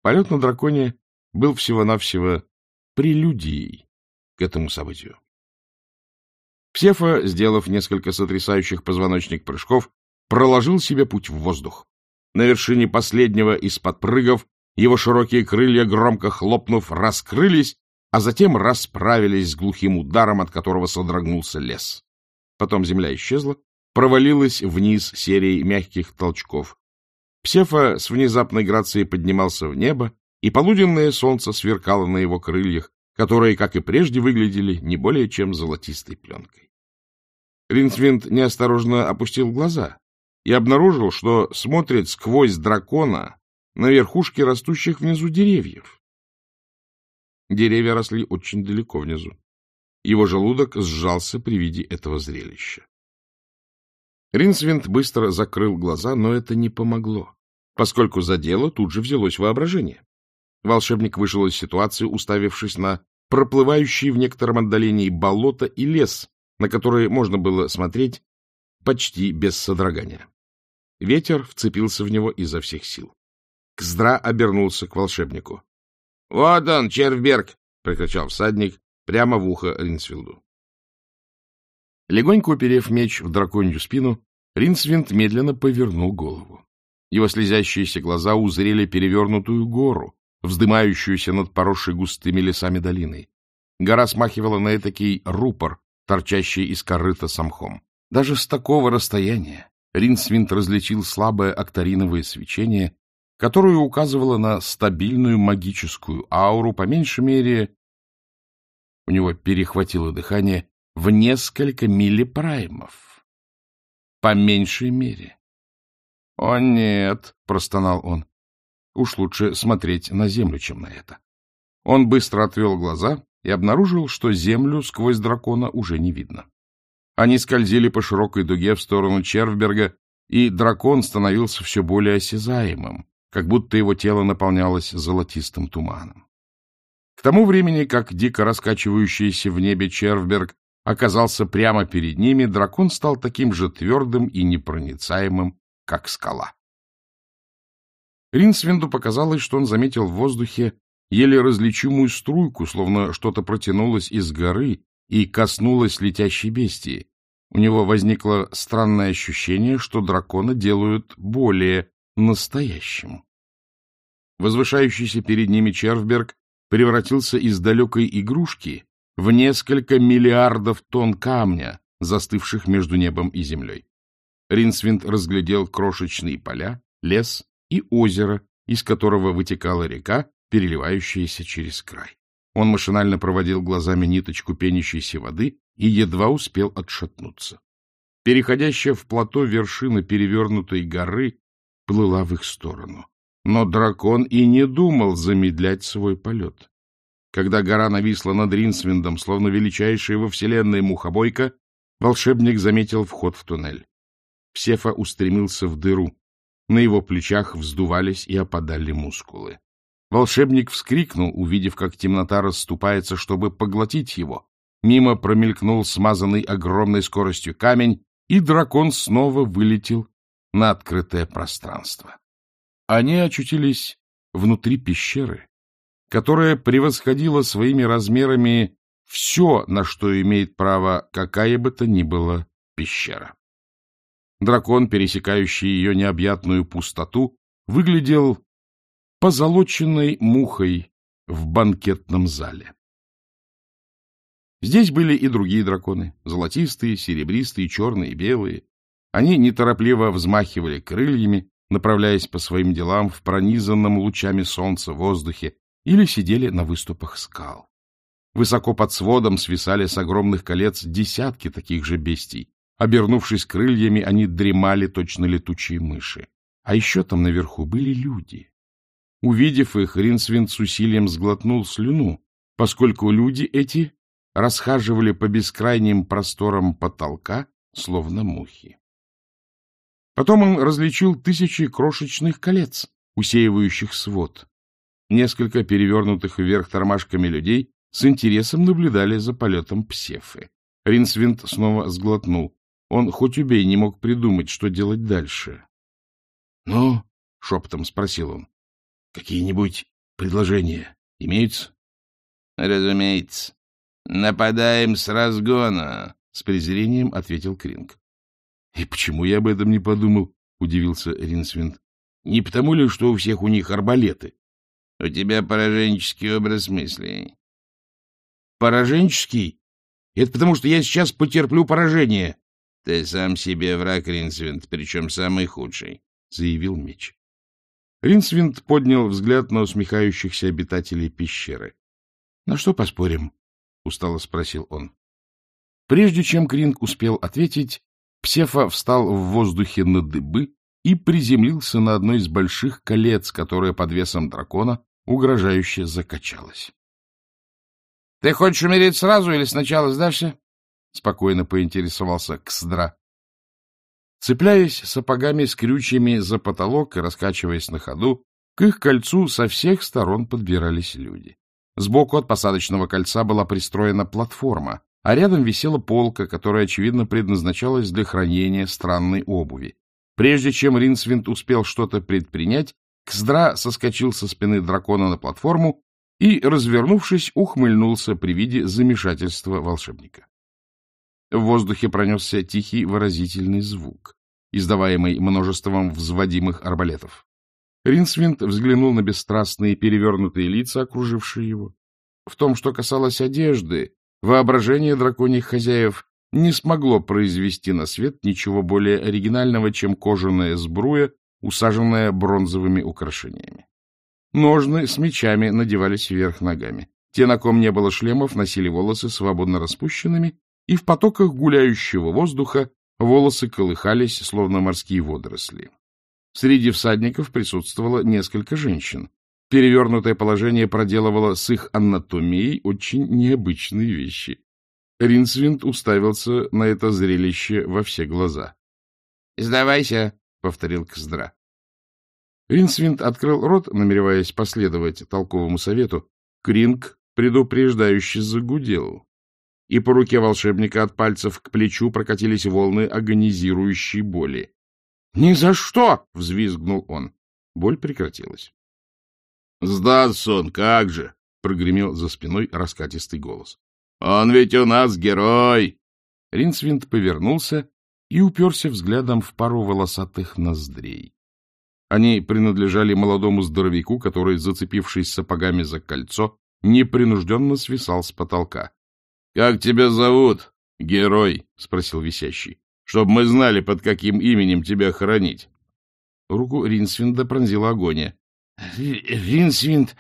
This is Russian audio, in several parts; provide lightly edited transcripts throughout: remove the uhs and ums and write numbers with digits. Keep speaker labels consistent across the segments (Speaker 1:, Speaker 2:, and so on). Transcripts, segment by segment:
Speaker 1: Полет на драконе был всего-навсего прелюдией к этому событию. Псефа, сделав несколько сотрясающих позвоночник прыжков, проложил себе путь в воздух. На вершине последнего из подпрыгов его широкие крылья, громко хлопнув, раскрылись, а затем расправились с глухим ударом, от которого содрогнулся лес. Потом земля исчезла, провалилась вниз серией мягких толчков. Псефа с внезапной грацией поднимался в небо, и полуденное солнце сверкало на его крыльях, которые, как и прежде, выглядели не более чем золотистой пленкой. Ринсвинд неосторожно опустил глаза и обнаружил, что смотрит сквозь дракона на верхушки растущих внизу деревьев. Деревья росли очень далеко внизу. Его желудок сжался при виде этого зрелища. Ринсвинд быстро закрыл глаза, но это не помогло, поскольку за дело тут же взялось воображение. Волшебник вышел из ситуации, уставившись на проплывающие в некотором отдалении болото и лес, на которые можно было смотреть почти без содрогания. Ветер вцепился в него изо всех сил. Кздра обернулся к волшебнику. — Вот он, Червберг! — прокричал всадник прямо в ухо Ринсвинду. Легонько уперев меч в драконью спину, Ринсвинд медленно повернул голову. Его слезящиеся глаза узрели перевернутую гору, вздымающуюся над поросшей густыми лесами долиной. Гора смахивала на этакий рупор, торчащий из корыта с мхом. Даже с такого расстояния Ринсвинд различил слабое акториновое свечение, которое указывало на стабильную магическую ауру, по меньшей мере, у него перехватило дыхание, в несколько миллипраймов. По меньшей мере. — О, нет, — простонал он. Уж лучше смотреть на землю, чем на это. Он быстро отвел глаза и обнаружил, что землю сквозь дракона уже не видно. Они скользили по широкой дуге в сторону Червберга, и дракон становился все более осязаемым, как будто его тело наполнялось золотистым туманом. К тому времени, как дико раскачивающийся в небе Червберг оказался прямо перед ними, дракон стал таким же твердым и непроницаемым, как скала. Ринсвинду показалось, что он заметил в воздухе еле различимую струйку, словно что-то протянулось из горы и коснулось летящей бестии. У него возникло странное ощущение, что дракона делают более настоящим. Возвышающийся перед ними Червберг превратился из далекой игрушки в несколько миллиардов тонн камня, застывших между небом и землей. Ринсвинд разглядел крошечные поля, лес и озеро, из которого вытекала река, переливающаяся через край. Он машинально проводил глазами ниточку пенящейся воды и едва успел отшатнуться. Переходящая в плато вершина перевернутой горы плыла в их сторону. Но дракон и не думал замедлять свой полет. Когда гора нависла над Ринсвиндом, словно величайшая во вселенной мухобойка, волшебник заметил вход в туннель. Псефа устремился в дыру. На его плечах вздувались и опадали мускулы. Волшебник вскрикнул, увидев, как темнота расступается, чтобы поглотить его. Мимо промелькнул смазанный огромной скоростью камень, и дракон снова вылетел на открытое пространство. Они очутились внутри пещеры, которая превосходила своими размерами все, на что имеет право какая бы то ни была пещера. Дракон, пересекающий ее необъятную пустоту, выглядел позолоченной мухой в банкетном зале. Здесь были и другие драконы, золотистые, серебристые, черные, белые. Они неторопливо взмахивали крыльями, направляясь по своим делам в пронизанном лучами солнца воздухе, или сидели на выступах скал. Высоко под сводом свисали с огромных колец десятки таких же бестий. Обернувшись крыльями, они дремали точно летучие мыши. А еще там наверху были люди. Увидев их, Ринсвинд с усилием сглотнул слюну, поскольку люди эти расхаживали по бескрайним просторам потолка, словно мухи. Потом он различил тысячи крошечных колец, усеивающих свод. Несколько перевернутых вверх тормашками людей с интересом наблюдали за полетом Псефы. Ринсвинд снова сглотнул. Он хоть убей не мог придумать, что делать дальше. — Ну? — шепотом спросил он. — Какие-нибудь предложения имеются? — Разумеется. Нападаем с разгона, — с презрением ответил Кринг. — И почему я об этом не подумал? — удивился Ринсвинд. — Не потому ли, что у всех у них арбалеты? — У тебя пораженческий образ мыслей. — Пораженческий? Это потому, что я сейчас потерплю поражение. — Ты сам себе враг, Ринсвинд, причем самый худший, — заявил меч. Ринсвинд поднял взгляд на усмехающихся обитателей пещеры. — На что поспорим? — устало спросил он. Прежде чем Кринг успел ответить, Псефа встал в воздухе на дыбы и приземлился на одно из больших колец, которое под весом дракона угрожающе закачалось. — Ты хочешь умереть сразу или сначала сдашься? — спокойно поинтересовался Ксдра. Цепляясь сапогами с крючьями за потолок и раскачиваясь на ходу, к их кольцу со всех сторон подбирались люди. Сбоку от посадочного кольца была пристроена платформа, а рядом висела полка, которая, очевидно, предназначалась для хранения странной обуви. Прежде чем Ринсвинд успел что-то предпринять, Ксдра соскочил со спины дракона на платформу и, развернувшись, ухмыльнулся при виде замешательства волшебника. В воздухе пронесся тихий выразительный звук, издаваемый множеством взводимых арбалетов. Ринсвинд взглянул на бесстрастные перевернутые лица, окружившие его. В том, что касалось одежды, воображение драконьих хозяев не смогло произвести на свет ничего более оригинального, чем кожаная сбруя, усаженная бронзовыми украшениями. Ножны с мечами надевались вверх ногами. Те, на ком не было шлемов, носили волосы свободно распущенными, и в потоках гуляющего воздуха волосы колыхались, словно морские водоросли. Среди всадников присутствовало несколько женщин. Перевернутое положение проделывало с их анатомией очень необычные вещи. Ринсвинд уставился на это зрелище во все глаза. — Сдавайся, — повторил Ксдра. Ринсвинд открыл рот, намереваясь последовать толковому совету. Кринг предупреждающе загудел, и по руке волшебника от пальцев к плечу прокатились волны агонизирующей боли. — Ни за что! — взвизгнул он. Боль прекратилась. — Сдастся он, как же! — прогремел за спиной раскатистый голос. — Он ведь у нас герой! Ринсвинд повернулся и уперся взглядом в пару волосатых ноздрей. Они принадлежали молодому здоровяку, который, зацепившись сапогами за кольцо, непринужденно свисал с потолка. — Как тебя зовут, герой? — спросил висящий. — Чтоб мы знали, под каким именем тебя хоронить. Руку Ринсвинда пронзила агония. — Ринсвинд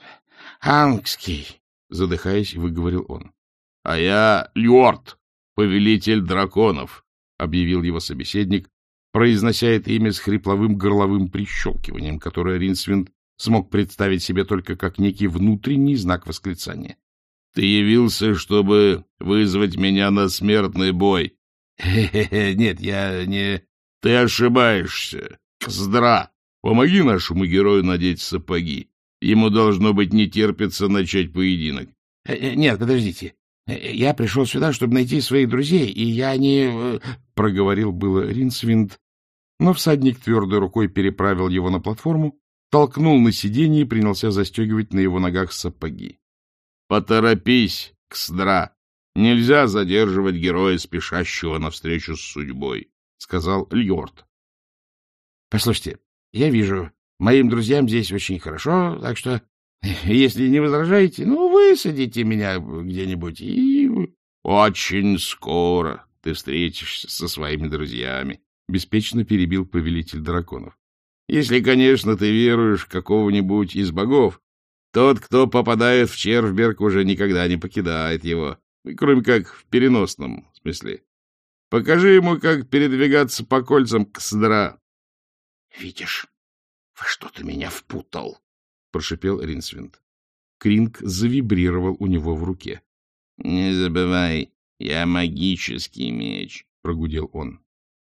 Speaker 1: Ангский, — задыхаясь, выговорил он. — А я Льорд, повелитель драконов, — объявил его собеседник, произнося это имя с хрипловым горловым прищелкиванием, которое Ринсвинд смог представить себе только как некий внутренний знак восклицания. — Ты явился, чтобы вызвать меня на смертный бой. — Нет, я не... — Ты ошибаешься. Ксдра, помоги нашему герою надеть сапоги. Ему, должно быть, не терпится начать поединок. — Нет, подождите. Я пришел сюда, чтобы найти своих друзей, и я не... — проговорил было Ринсвинд, но всадник твердой рукой переправил его на платформу, толкнул на сиденье и принялся застегивать на его ногах сапоги. — Поторопись, Ксдра! Нельзя задерживать героя, спешащего навстречу с судьбой, — сказал Льорд. — Послушайте, я вижу, моим друзьям здесь очень хорошо, так что, если не возражаете, высадите меня где-нибудь и... — Очень скоро ты встретишься со своими друзьями, — беспечно перебил повелитель драконов. — Если, конечно, ты веруешь в какого-нибудь из богов, тот, кто попадает в Червберг, уже никогда не покидает его, кроме как в переносном смысле. Покажи ему, как передвигаться по кольцам Ксдра. — Видишь, во что ты меня впутал, — прошипел Ринсвинд. Кринг завибрировал у него в руке. — Не забывай, я магический меч, — прогудел он.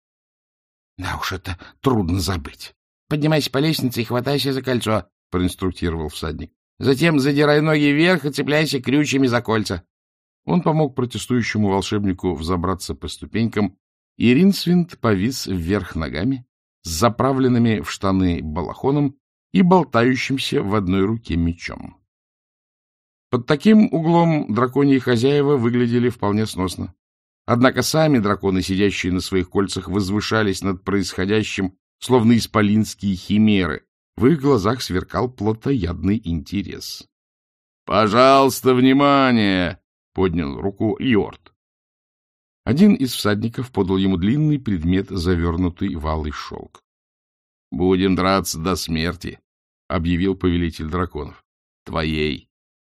Speaker 1: — Да уж, это трудно забыть. Поднимайся по лестнице и хватайся за кольцо, — проинструктировал всадник. Затем задирай ноги вверх и цепляйся крючьями за кольца. Он помог протестующему волшебнику взобраться по ступенькам, и Ринсвинд повис вверх ногами, с заправленными в штаны балахоном, и болтающимся в одной руке мечом. Под таким углом драконьи хозяева выглядели вполне сносно. Однако сами драконы, сидящие на своих кольцах, возвышались над происходящим, словно исполинские химеры. В их глазах сверкал плотоядный интерес. — Пожалуйста, внимание! — поднял руку Льорд. Один из всадников подал ему длинный предмет, завернутый в алый шелк. — Будем драться до смерти, — объявил повелитель драконов. — Твоей.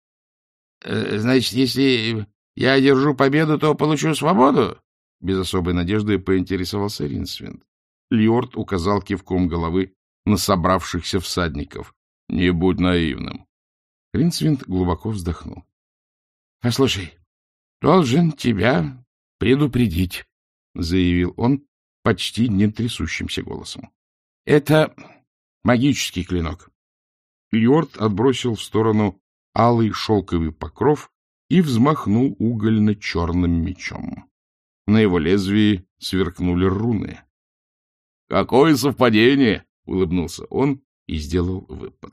Speaker 1: — Значит, если я одержу победу, то получу свободу? — без особой надежды поинтересовался Ринсвинд. Льорд указал кивком головы на собравшихся всадников. — Не будь наивным. Ринсвинд глубоко вздохнул. — Послушай, должен тебя предупредить, — заявил он почти не трясущимся голосом. — Это магический клинок. Льорд отбросил в сторону алый шелковый покров и взмахнул угольно-черным мечом. На его лезвии сверкнули руны. — Какое совпадение! — улыбнулся он и сделал выпад.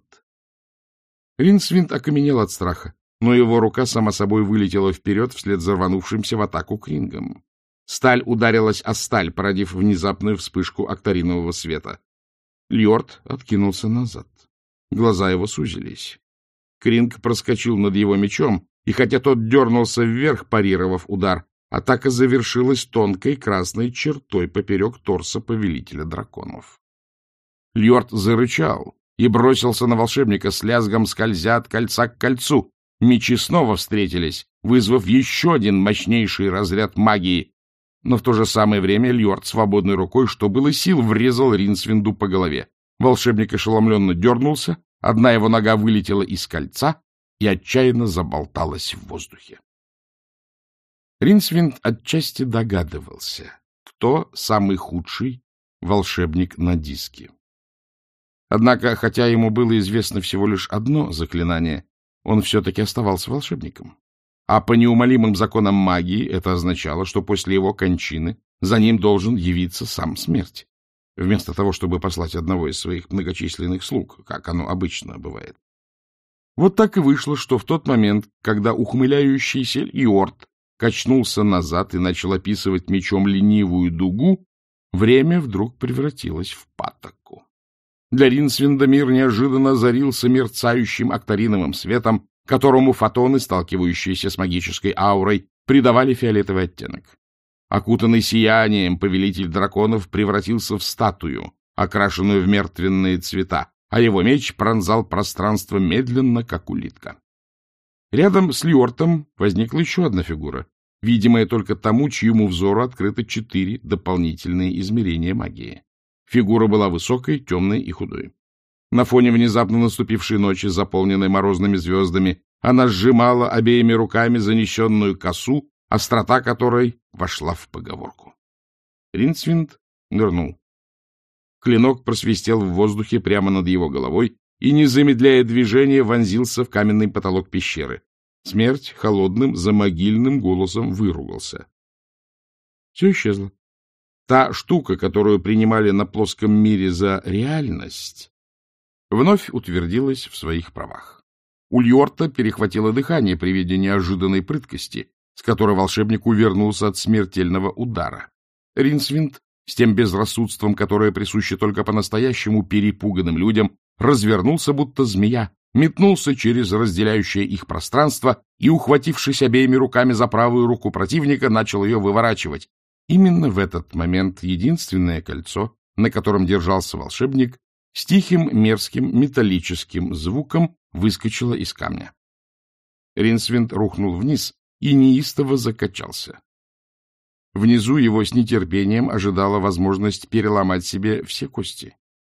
Speaker 1: Ринсвинд окаменел от страха, но его рука сама собой вылетела вперед вслед за рванувшимся в атаку Крингом. Сталь ударилась о сталь, породив внезапную вспышку акторинового света. Льорд откинулся назад. Глаза его сузились. Кринг проскочил над его мечом, и хотя тот дернулся вверх, парировав удар, атака завершилась тонкой красной чертой поперек торса повелителя драконов. Льорд зарычал и бросился на волшебника, с лязгом скользя от кольца к кольцу. Мечи снова встретились, вызвав еще один мощнейший разряд магии. Но в то же самое время Льорд свободной рукой, что было сил, врезал Ринсвинду по голове. Волшебник ошеломленно дернулся, одна его нога вылетела из кольца и отчаянно заболталась в воздухе. Ринсвинд отчасти догадывался, кто самый худший волшебник на диске. Однако, хотя ему было известно всего лишь одно заклинание, он все-таки оставался волшебником. А по неумолимым законам магии это означало, что после его кончины за ним должен явиться сам смерть, вместо того, чтобы послать одного из своих многочисленных слуг, как оно обычно бывает. Вот так и вышло, что в тот момент, когда ухмыляющийся Льорд качнулся назад и начал описывать мечом ленивую дугу, время вдруг превратилось в патоку. Для Ринсвинда мир неожиданно озарился мерцающим акториновым светом, которому фотоны, сталкивающиеся с магической аурой, придавали фиолетовый оттенок. Окутанный сиянием, повелитель драконов превратился в статую, окрашенную в мертвенные цвета, а его меч пронзал пространство медленно, как улитка. Рядом с Льортом возникла еще одна фигура, видимая только тому, чьему взору открыто 4 дополнительные измерения магии. Фигура была высокой, темной и худой. На фоне внезапно наступившей ночи, заполненной морозными звездами, она сжимала обеими руками занесенную косу, острота которой вошла в поговорку. Ринсвинд нырнул. Клинок просвистел в воздухе прямо над его головой и, не замедляя движения, вонзился в каменный потолок пещеры. Смерть холодным, замогильным голосом выругался. Все исчезло. Та штука, которую принимали на плоском мире за реальность, вновь утвердилась в своих правах. У Льорта перехватило дыхание при виде неожиданной прыткости, с которой волшебник увернулся от смертельного удара. Ринсвинд, с тем безрассудством, которое присуще только по-настоящему перепуганным людям, развернулся, будто змея, метнулся через разделяющее их пространство и, ухватившись обеими руками за правую руку противника, начал ее выворачивать. Именно в этот момент единственное кольцо, на котором держался волшебник, с тихим мерзким металлическим звуком выскочило из камня. Ринсвинд рухнул вниз и неистово закачался. Внизу его с нетерпением ожидала возможность переломать себе все кости.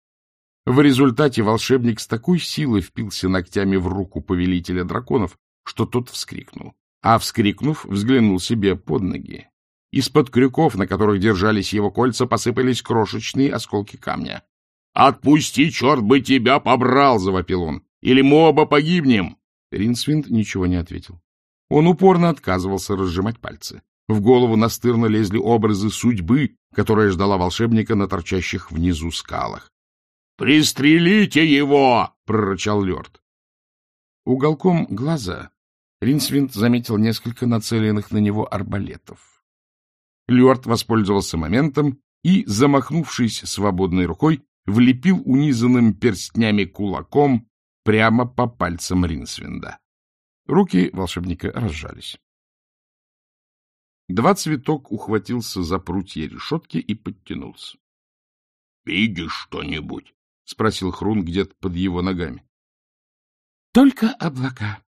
Speaker 1: В результате волшебник с такой силой впился ногтями в руку повелителя драконов, что тот вскрикнул. А, вскрикнув, взглянул себе под ноги. Из-под крюков, на которых держались его кольца, посыпались крошечные осколки камня. — Отпусти, черт бы тебя побрал! — завопил он. — Или мы оба погибнем! Ринсвинд ничего не ответил. Он упорно отказывался разжимать пальцы. В голову настырно лезли образы судьбы, которая ждала волшебника на торчащих внизу скалах. Пристрелите его! — прорычал Лёрд. Уголком глаза Ринсвинд заметил несколько нацеленных на него арбалетов. Лёрд воспользовался моментом и, замахнувшись свободной рукой, влепил унизанным перстнями кулаком прямо по пальцам Ринсвинда. Руки волшебника разжались. Два цветок ухватился за прутья решетки и подтянулся. — Видишь что-нибудь? — спросил Хрун где-то под его ногами. — Только облака,